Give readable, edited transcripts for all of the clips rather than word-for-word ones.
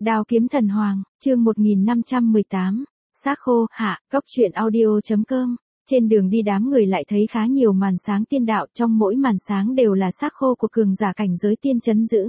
Đao kiếm thần hoàng, chương 1518, xác khô, hạ, góc truyện audio.com. Trên đường đi đám người lại thấy khá nhiều màn sáng tiên đạo, trong mỗi màn sáng đều là xác khô của cường giả cảnh giới tiên trấn giữ.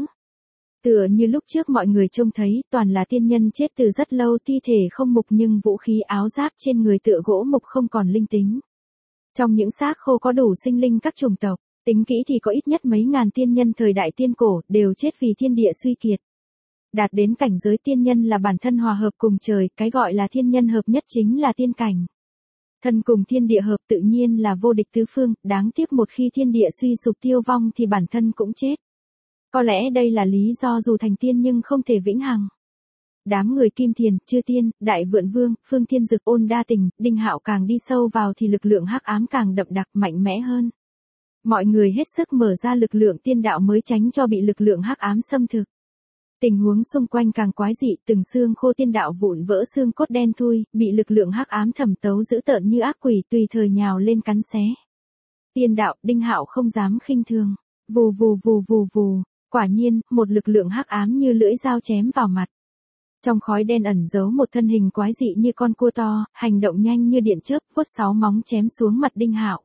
Tựa như lúc trước mọi người trông thấy, toàn là tiên nhân chết từ rất lâu, thi thể không mục nhưng vũ khí áo giáp trên người tựa gỗ mục không còn linh tính. Trong những xác khô có đủ sinh linh các chủng tộc, tính kỹ thì có ít nhất mấy ngàn tiên nhân thời đại tiên cổ, đều chết vì thiên địa suy kiệt. Đạt đến cảnh giới tiên nhân là bản thân hòa hợp cùng trời, cái gọi là thiên nhân hợp nhất chính là tiên cảnh. Thân cùng thiên địa hợp tự nhiên là vô địch tứ phương, đáng tiếc một khi thiên địa suy sụp tiêu vong thì bản thân cũng chết. Có lẽ đây là lý do dù thành tiên nhưng không thể vĩnh hằng. Đám người Kim Thiền, Chư Tiên, Đại Vượn Vương, Phương Thiên Dực, Ôn Đa Tình, Đinh Hạo càng đi sâu vào thì lực lượng hắc ám càng đậm đặc mạnh mẽ hơn. Mọi người hết sức mở ra lực lượng tiên đạo mới tránh cho bị lực lượng hắc ám xâm thực. Tình huống xung quanh càng quái dị, từng xương khô tiên đạo vụn vỡ, xương cốt đen thui, bị lực lượng hắc ám thẩm tấu dữ tợn như ác quỷ tùy thời nhào lên cắn xé. Tiên đạo, Đinh Hạo không dám khinh thường. Vù vù vù vù vù, quả nhiên, một lực lượng hắc ám như lưỡi dao chém vào mặt. Trong khói đen ẩn giấu một thân hình quái dị như con cua to, hành động nhanh như điện chớp, vuốt 6 móng chém xuống mặt Đinh Hạo.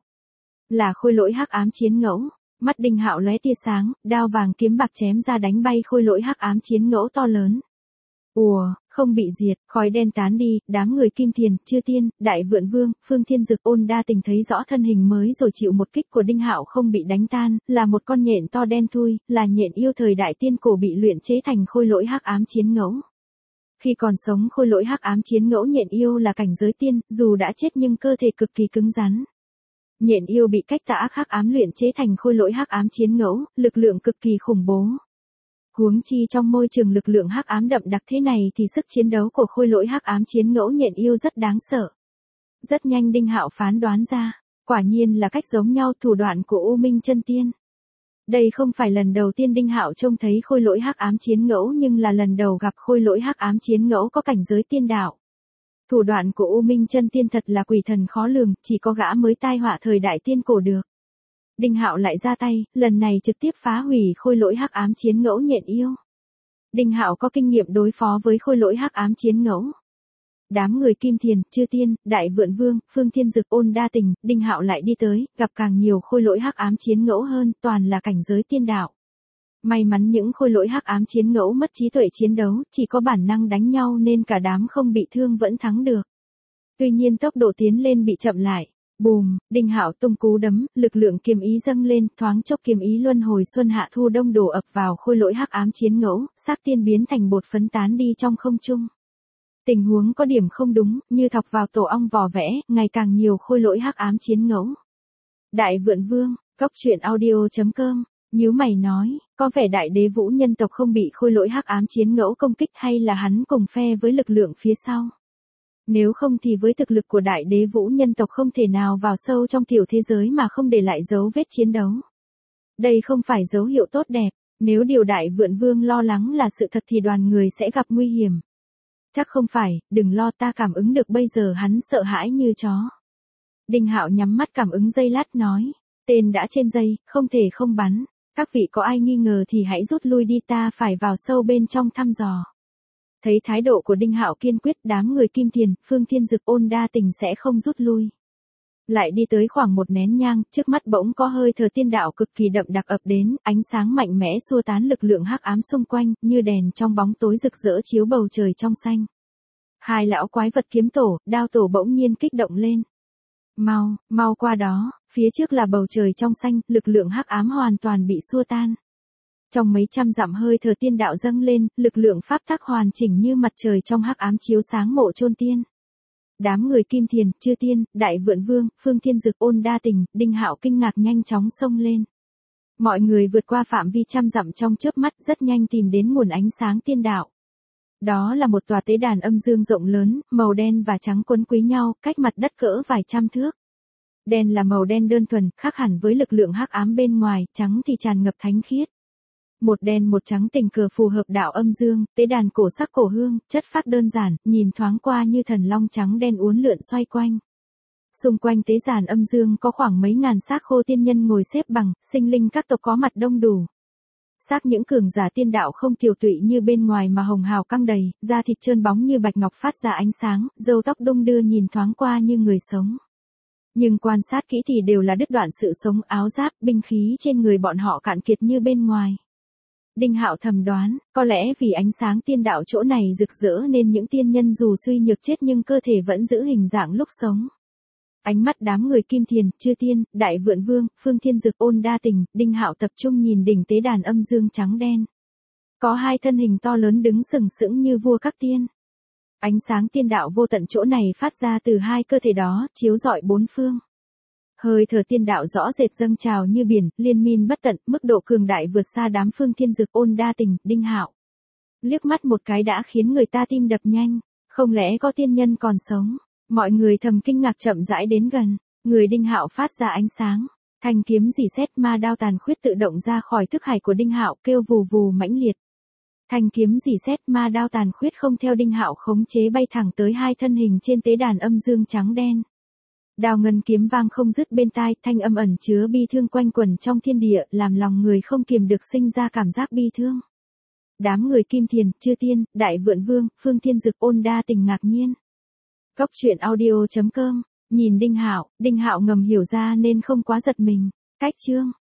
Là khôi lỗi hắc ám chiến ngẫu. Mắt Đinh Hạo lóe tia sáng, đao vàng kiếm bạc chém ra đánh bay khôi lỗi hắc ám chiến ngẫu to lớn. Ùa, không bị diệt, khói đen tán đi, đám người Kim Thiền, Chư Tiên, Đại Vượn Vương, Phương Thiên Dực, Ôn Đa Tình thấy rõ thân hình mới rồi chịu một kích của Đinh Hạo không bị đánh tan, là một con nhện to đen thui, là nhện yêu thời đại tiên cổ bị luyện chế thành khôi lỗi hắc ám chiến ngẫu. Khi còn sống khôi lỗi hắc ám chiến ngẫu nhện yêu là cảnh giới tiên, dù đã chết nhưng cơ thể cực kỳ cứng rắn. Nhện yêu bị cách tà ác hắc ám luyện chế thành khôi lỗi hắc ám chiến ngẫu, lực lượng cực kỳ khủng bố. Huống chi trong môi trường lực lượng hắc ám đậm đặc thế này thì sức chiến đấu của khôi lỗi hắc ám chiến ngẫu nhện yêu rất đáng sợ. Rất nhanh Đinh Hạo phán đoán ra, quả nhiên là cách giống nhau thủ đoạn của U Minh Chân Tiên. Đây không phải lần đầu tiên Đinh Hạo trông thấy khôi lỗi hắc ám chiến ngẫu nhưng là lần đầu gặp khôi lỗi hắc ám chiến ngẫu có cảnh giới tiên đạo. Thủ đoạn của U Minh Chân Tiên thật là quỷ thần khó lường, chỉ có gã mới tai họa thời đại tiên cổ được. Đinh Hạo lại ra tay, lần này trực tiếp phá hủy khôi lỗi hắc ám chiến ngẫu nhện yêu. Đinh Hạo có kinh nghiệm đối phó với khôi lỗi hắc ám chiến ngẫu. Đám người Kim Thiền, Chư Tiên, Đại Vượn Vương, Phương Thiên Dực, Ôn Đa Tình, Đinh Hạo lại đi tới, gặp càng nhiều khôi lỗi hắc ám chiến ngẫu hơn, toàn là cảnh giới tiên đạo. May mắn những khôi lỗi hắc ám chiến ngẫu mất trí tuệ chiến đấu, chỉ có bản năng đánh nhau nên cả đám không bị thương vẫn thắng được. Tuy nhiên tốc độ tiến lên bị chậm lại. Bùm, Đinh Hạo tung cú đấm, lực lượng kiếm ý dâng lên, thoáng chốc kiếm ý luân hồi xuân hạ thu đông đổ ập vào khôi lỗi hắc ám chiến ngẫu, xác tiên biến thành bột phấn tán đi trong không trung. Tình huống có điểm không đúng, như thọc vào tổ ong vò vẽ, ngày càng nhiều khôi lỗi hắc ám chiến ngẫu. Đại Vượn Vương, góc truyện audio.com. Nhíu mày nói, có vẻ đại đế vũ nhân tộc không bị khôi lỗi hắc ám chiến ngẫu công kích hay là hắn cùng phe với lực lượng phía sau. Nếu không thì với thực lực của đại đế vũ nhân tộc không thể nào vào sâu trong tiểu thế giới mà không để lại dấu vết chiến đấu. Đây không phải dấu hiệu tốt đẹp, nếu điều Đại Vượn Vương lo lắng là sự thật thì đoàn người sẽ gặp nguy hiểm. Chắc không phải, đừng lo, ta cảm ứng được bây giờ hắn sợ hãi như chó. Đinh Hạo nhắm mắt cảm ứng giây lát nói, tên đã trên dây, không thể không bắn. Các vị có ai nghi ngờ thì hãy rút lui đi, ta phải vào sâu bên trong thăm dò. Thấy thái độ của Đinh Hạo kiên quyết, đám người Kim Thiền, Phương Thiên Dực, Ôn Đa Tình sẽ không rút lui. Lại đi tới khoảng một nén nhang, trước mắt bỗng có hơi thở tiên đạo cực kỳ đậm đặc ập đến, ánh sáng mạnh mẽ xua tán lực lượng hắc ám xung quanh, như đèn trong bóng tối rực rỡ chiếu bầu trời trong xanh. Hai lão quái vật kiếm tổ, đao tổ bỗng nhiên kích động lên. Mau, mau qua đó, phía trước là bầu trời trong xanh, lực lượng hắc ám hoàn toàn bị xua tan. Trong mấy trăm dặm hơi thở tiên đạo dâng lên, lực lượng pháp tắc hoàn chỉnh như mặt trời trong hắc ám chiếu sáng mộ chôn tiên. Đám người Kim Thiền, Chư Tiên, Đại Vượn Vương, Phương Thiên Dực, Ôn Đa Tình, Đinh Hạo kinh ngạc nhanh chóng xông lên. Mọi người vượt qua phạm vi trăm dặm trong chớp mắt, rất nhanh tìm đến nguồn ánh sáng tiên đạo. Đó là một tòa tế đàn âm dương rộng lớn, màu đen và trắng quấn quý nhau, cách mặt đất cỡ vài trăm thước. Đen là màu đen đơn thuần, khác hẳn với lực lượng hắc ám bên ngoài, trắng thì tràn ngập thánh khiết. Một đen một trắng tình cờ phù hợp đạo âm dương, tế đàn cổ sắc cổ hương, chất phác đơn giản, nhìn thoáng qua như thần long trắng đen uốn lượn xoay quanh. Xung quanh tế giàn âm dương có khoảng mấy ngàn xác khô tiên nhân ngồi xếp bằng, sinh linh các tộc có mặt đông đủ. Xác những cường giả tiên đạo không tiều tụy như bên ngoài mà hồng hào căng đầy, da thịt trơn bóng như bạch ngọc phát ra ánh sáng, râu tóc đung đưa nhìn thoáng qua như người sống. Nhưng quan sát kỹ thì đều là đứt đoạn sự sống, áo giáp, binh khí trên người bọn họ cạn kiệt như bên ngoài. Đinh Hạo thầm đoán, có lẽ vì ánh sáng tiên đạo chỗ này rực rỡ nên những tiên nhân dù suy nhược chết nhưng cơ thể vẫn giữ hình dạng lúc sống. Ánh mắt đám người Kim Thiền, Chư Tiên, Đại Vượn Vương, Phương Thiên Dực, Ôn Đa Tình, Đinh Hạo tập trung nhìn đỉnh tế đàn âm dương trắng đen. Có hai thân hình to lớn đứng sừng sững như vua các tiên. Ánh sáng tiên đạo vô tận chỗ này phát ra từ hai cơ thể đó, chiếu rọi bốn phương. Hơi thở tiên đạo rõ rệt dâng trào như biển, liên miên bất tận, mức độ cường đại vượt xa đám Phương Thiên Dực, Ôn Đa Tình, Đinh Hạo. Liếc mắt một cái đã khiến người ta tim đập nhanh, không lẽ có tiên nhân còn sống? Mọi người thầm kinh ngạc chậm rãi đến gần, người Đinh Hạo phát ra ánh sáng, thanh kiếm rỉ sét ma đao tàn khuyết tự động ra khỏi thức hải của Đinh Hạo, kêu vù vù mãnh liệt. Thanh kiếm rỉ sét ma đao tàn khuyết không theo Đinh Hạo khống chế bay thẳng tới hai thân hình trên tế đàn âm dương trắng đen. Đao ngân kiếm vang không dứt bên tai, thanh âm ẩn chứa bi thương quanh quẩn trong thiên địa, làm lòng người không kiềm được sinh ra cảm giác bi thương. Đám người Kim Thiền, Chư Tiên, Đại Vượn Vương, Phương Thiên Dực, Ôn Đa Tình ngạc nhiên. Cốc truyện audio.com, nhìn Đinh Hạo ngầm hiểu ra nên không quá giật mình. Cách chương